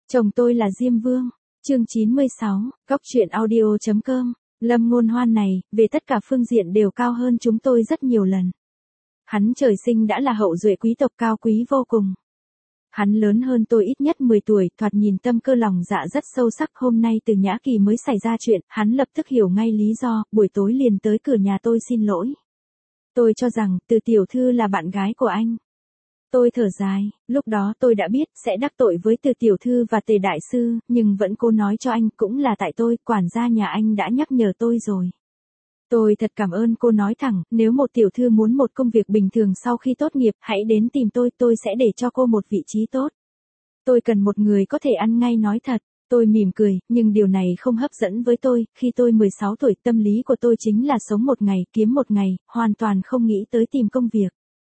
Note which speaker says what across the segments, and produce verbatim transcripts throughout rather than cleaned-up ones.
Speaker 1: Chồng tôi là Diêm Vương. Chương chín mươi sáu, Góc truyện audio chấm com. Lâm Ngôn Hoan này, về tất cả phương diện đều cao hơn chúng tôi rất nhiều lần. Hắn trời sinh đã là hậu duệ quý tộc cao quý vô cùng. Hắn lớn hơn tôi ít nhất mười tuổi, thoạt nhìn tâm cơ lòng dạ rất sâu sắc. Hôm nay Từ Nhã Kỳ mới xảy ra chuyện, hắn lập tức hiểu ngay lý do, buổi tối liền tới cửa nhà tôi xin lỗi. Tôi cho rằng, Từ tiểu thư là bạn gái của anh. Tôi thở dài, lúc đó tôi đã biết sẽ đắc tội với Từ tiểu thư và Tề đại sư, nhưng vẫn cố nói cho anh, cũng là tại tôi, quản gia nhà anh đã nhắc nhở tôi rồi. Tôi thật cảm ơn cô nói thẳng, nếu một tiểu thư muốn một công việc bình thường sau khi tốt nghiệp, hãy đến tìm tôi, tôi sẽ để cho cô một vị trí tốt. Tôi cần một người có thể ăn ngay nói thật. Tôi mỉm cười, nhưng điều này không hấp dẫn với tôi, khi tôi mười sáu tuổi, tâm lý của tôi chính là sống một ngày, kiếm một ngày, hoàn toàn không nghĩ tới tìm công việc.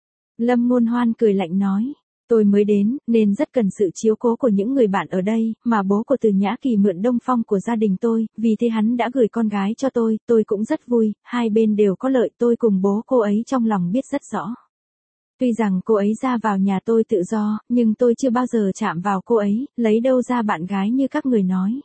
Speaker 1: Lâm Ngôn Hoan cười lạnh nói, tôi mới đến, nên rất cần sự chiếu cố của những người bạn ở đây, mà bố của Từ Nhã Kỳ mượn Đông Phong của gia đình tôi, vì thế hắn đã gửi con gái cho tôi, tôi cũng rất vui, hai bên đều có lợi, tôi cùng bố cô ấy trong lòng biết rất rõ. Tuy rằng cô ấy ra vào nhà tôi tự do, nhưng tôi chưa bao giờ chạm vào cô ấy, lấy đâu ra bạn gái như các người nói.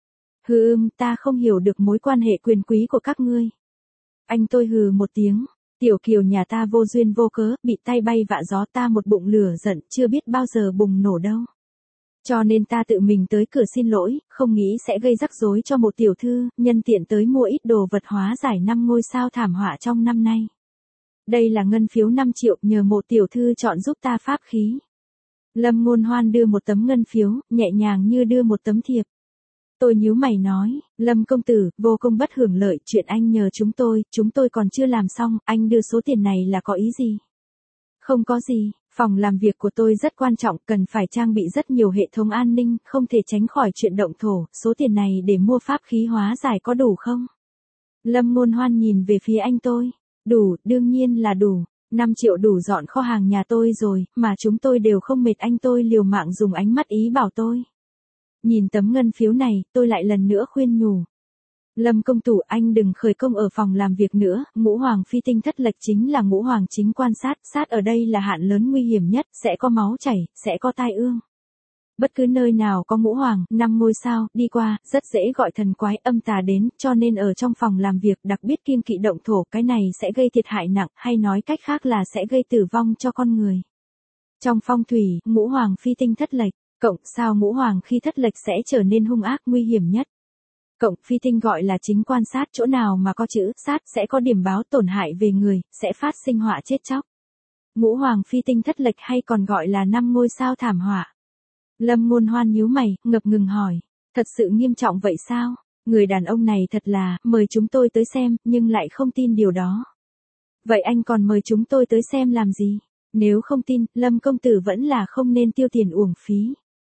Speaker 1: Hừ ưm, ta không hiểu được mối quan hệ quyền quý của các ngươi. Anh tôi hừ một tiếng. Tiểu Kiều nhà ta vô duyên vô cớ, bị tay bay vạ gió, ta một bụng lửa giận, chưa biết bao giờ bùng nổ đâu. Cho nên ta tự mình tới cửa xin lỗi, không nghĩ sẽ gây rắc rối cho một tiểu thư, nhân tiện tới mua ít đồ vật hóa giải năm ngôi sao thảm họa trong năm nay. Đây là ngân phiếu năm triệu, nhờ một tiểu thư chọn giúp ta pháp khí. Lâm Ngôn Hoan đưa một tấm ngân phiếu, nhẹ nhàng như đưa một tấm thiệp. Tôi nhíu mày nói, Lâm công tử, vô công bất hưởng lợi, chuyện anh nhờ chúng tôi, chúng tôi còn chưa làm xong, anh đưa số tiền này là có ý gì? Không có gì, phòng làm việc của tôi rất quan trọng, cần phải trang bị rất nhiều hệ thống an ninh, không thể tránh khỏi chuyện động thổ, số tiền này để mua pháp khí hóa giải có đủ không? Lâm Ngôn Hoan nhìn về phía anh tôi, đủ, đương nhiên là đủ, năm triệu đủ dọn kho hàng nhà tôi rồi, mà chúng tôi đều không mệt, anh tôi liều mạng dùng ánh mắt ý bảo tôi. Nhìn tấm ngân phiếu này, tôi lại lần nữa khuyên nhủ. Lâm công tử, anh đừng khởi công ở phòng làm việc nữa, ngũ hoàng phi tinh thất lệch chính là ngũ hoàng chính quan sát, sát ở đây là hạn lớn nguy hiểm nhất, sẽ có máu chảy, sẽ có tai ương. Bất cứ nơi nào có ngũ hoàng, năm ngôi sao, đi qua, rất dễ gọi thần quái âm tà đến, cho nên ở trong phòng làm việc đặc biệt kiêng kỵ động thổ, cái này sẽ gây thiệt hại nặng, hay nói cách khác là sẽ gây tử vong cho con người. Trong phong thủy, ngũ hoàng phi tinh thất lệch. Cộng sao ngũ hoàng khi thất lệch sẽ trở nên hung ác nguy hiểm nhất. Cộng phi tinh gọi là chính quan sát, chỗ nào mà có chữ sát sẽ có điểm báo tổn hại về người, sẽ phát sinh họa chết chóc. Ngũ hoàng phi tinh thất lệch hay còn gọi là năm ngôi sao thảm họa. Lâm Ngôn Hoan nhíu mày, ngập ngừng hỏi, thật sự nghiêm trọng vậy sao? Người đàn ông này thật là, mời chúng tôi tới xem, nhưng lại không tin điều đó. Vậy anh còn mời chúng tôi tới xem làm gì? Nếu không tin, Lâm công tử vẫn là không nên tiêu tiền uổng phí.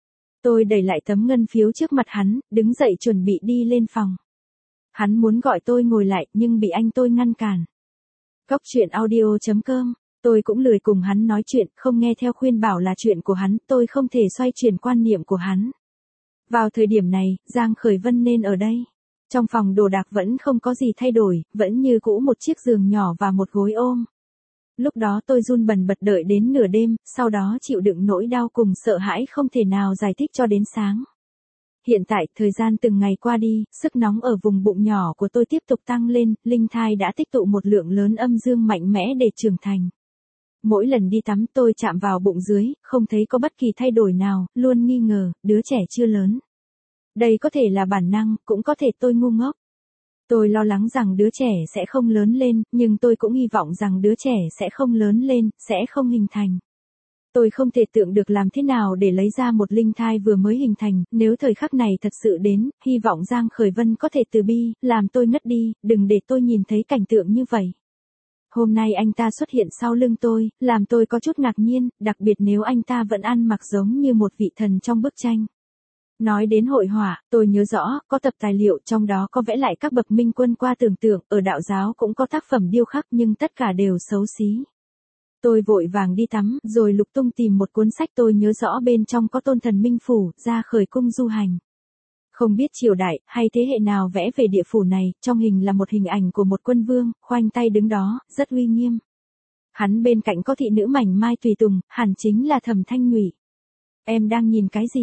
Speaker 1: Tôi đẩy lại tấm ngân phiếu trước mặt hắn, đứng dậy chuẩn bị đi lên phòng. Hắn muốn gọi tôi ngồi lại, nhưng bị anh tôi ngăn cản. Góc truyện audio chấm com, tôi cũng lười cùng hắn nói chuyện, không nghe theo khuyên bảo là chuyện của hắn, tôi không thể xoay chuyển quan niệm của hắn. Vào thời điểm này, Giang Khởi Vân nên ở đây. Trong phòng đồ đạc vẫn không có gì thay đổi, vẫn như cũ một chiếc giường nhỏ và một gối ôm. Lúc đó tôi run bần bật đợi đến nửa đêm, sau đó chịu đựng nỗi đau cùng sợ hãi không thể nào giải thích cho đến sáng. Hiện tại, thời gian từng ngày qua đi, sức nóng ở vùng bụng nhỏ của tôi tiếp tục tăng lên, linh thai đã tích tụ một lượng lớn âm dương mạnh mẽ để trưởng thành. Mỗi lần đi tắm tôi chạm vào bụng dưới, không thấy có bất kỳ thay đổi nào, luôn nghi ngờ, đứa trẻ chưa lớn. Đây có thể là bản năng, cũng có thể tôi ngu ngốc. Tôi lo lắng rằng đứa trẻ sẽ không lớn lên, nhưng tôi cũng hy vọng rằng đứa trẻ sẽ không lớn lên, sẽ không hình thành. Tôi không thể tưởng được làm thế nào để lấy ra một linh thai vừa mới hình thành, nếu thời khắc này thật sự đến, hy vọng Giang Khởi Vân có thể từ bi, làm tôi ngất đi, đừng để tôi nhìn thấy cảnh tượng như vậy. Hôm nay anh ta xuất hiện sau lưng tôi, làm tôi có chút ngạc nhiên, đặc biệt nếu anh ta vẫn ăn mặc giống như một vị thần trong bức tranh. Nói đến hội họa, tôi nhớ rõ, có tập tài liệu trong đó có vẽ lại các bậc minh quân qua tưởng tượng, ở đạo giáo cũng có tác phẩm điêu khắc nhưng tất cả đều xấu xí. Tôi vội vàng đi tắm, rồi lục tung tìm một cuốn sách tôi nhớ rõ bên trong có tôn thần minh phủ, ra khởi cung du hành. Không biết triều đại, hay thế hệ nào vẽ về địa phủ này, trong hình là một hình ảnh của một quân vương, khoanh tay đứng đó, rất uy nghiêm. Hắn bên cạnh có thị nữ mảnh mai tùy tùng, hẳn chính là Thẩm Thanh Nhụy. Em đang nhìn cái gì?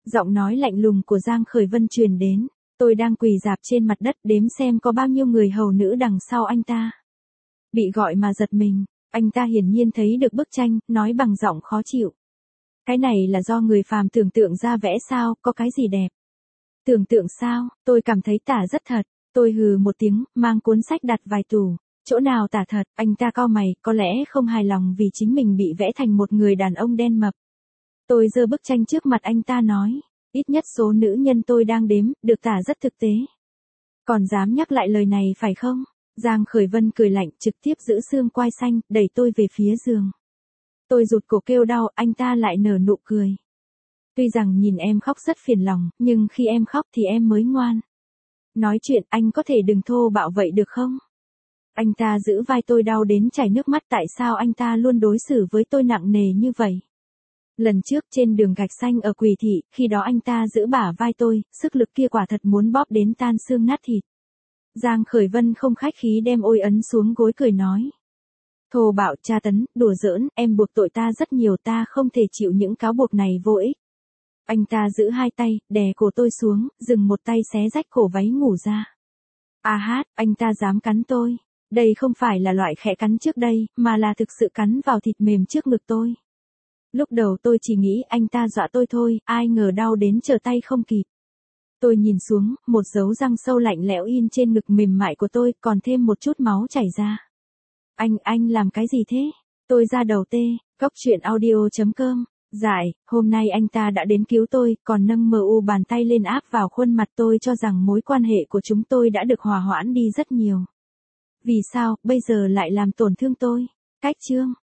Speaker 1: Giọng nói lạnh lùng của Giang Khởi Vân truyền đến. Tôi đang quỳ rạp trên mặt đất đếm xem có bao nhiêu người hầu nữ đằng sau anh ta. Bị gọi mà giật mình, anh ta hiển nhiên thấy được bức tranh, nói bằng giọng khó chịu. Cái này là do người phàm tưởng tượng ra vẽ sao, có cái gì đẹp. Tưởng tượng sao, tôi cảm thấy tả rất thật. Tôi hừ một tiếng, mang cuốn sách đặt vài tủ. Chỗ nào tả thật, anh ta cau mày, có lẽ không hài lòng vì chính mình bị vẽ thành một người đàn ông đen mập. Tôi giơ bức tranh trước mặt anh ta nói, ít nhất số nữ nhân tôi đang đếm, được tả rất thực tế. Còn dám nhắc lại lời này phải không? Giang Khởi Vân cười lạnh, trực tiếp giữ xương quai xanh, đẩy tôi về phía giường. Tôi rụt cổ kêu đau, anh ta lại nở nụ cười. Tuy rằng nhìn em khóc rất phiền lòng, nhưng khi em khóc thì em mới ngoan. Nói chuyện anh có thể đừng thô bạo vậy được không? Anh ta giữ vai tôi đau đến chảy nước mắt, tại sao anh ta luôn đối xử với tôi nặng nề như vậy? Lần trước trên đường gạch xanh ở Quỳ Thị, khi đó anh ta giữ bả vai tôi, sức lực kia quả thật muốn bóp đến tan xương nát thịt. Giang Khởi Vân không khách khí đem ôi ấn xuống gối cười nói. Thô bạo, tra tấn, đùa giỡn, em buộc tội ta rất nhiều, ta không thể chịu những cáo buộc này vô ích. Anh ta giữ hai tay, đè cổ tôi xuống, dừng một tay xé rách cổ váy ngủ ra. À hát, anh ta dám cắn tôi. Đây không phải là loại khẽ cắn trước đây, mà là thực sự cắn vào thịt mềm trước ngực tôi. Lúc đầu tôi chỉ nghĩ anh ta dọa tôi thôi, ai ngờ đau đến trở tay không kịp. Tôi nhìn xuống, một dấu răng sâu lạnh lẽo in trên ngực mềm mại của tôi, còn thêm một chút máu chảy ra. Anh, anh làm cái gì thế? Tôi ra đầu tê, cóc truyện audio chấm com. Dại, hôm nay anh ta đã đến cứu tôi, còn nâng mờ u bàn tay lên áp vào khuôn mặt tôi, cho rằng mối quan hệ của chúng tôi đã được hòa hoãn đi rất nhiều. Vì sao, bây giờ lại làm tổn thương tôi? Cách chương.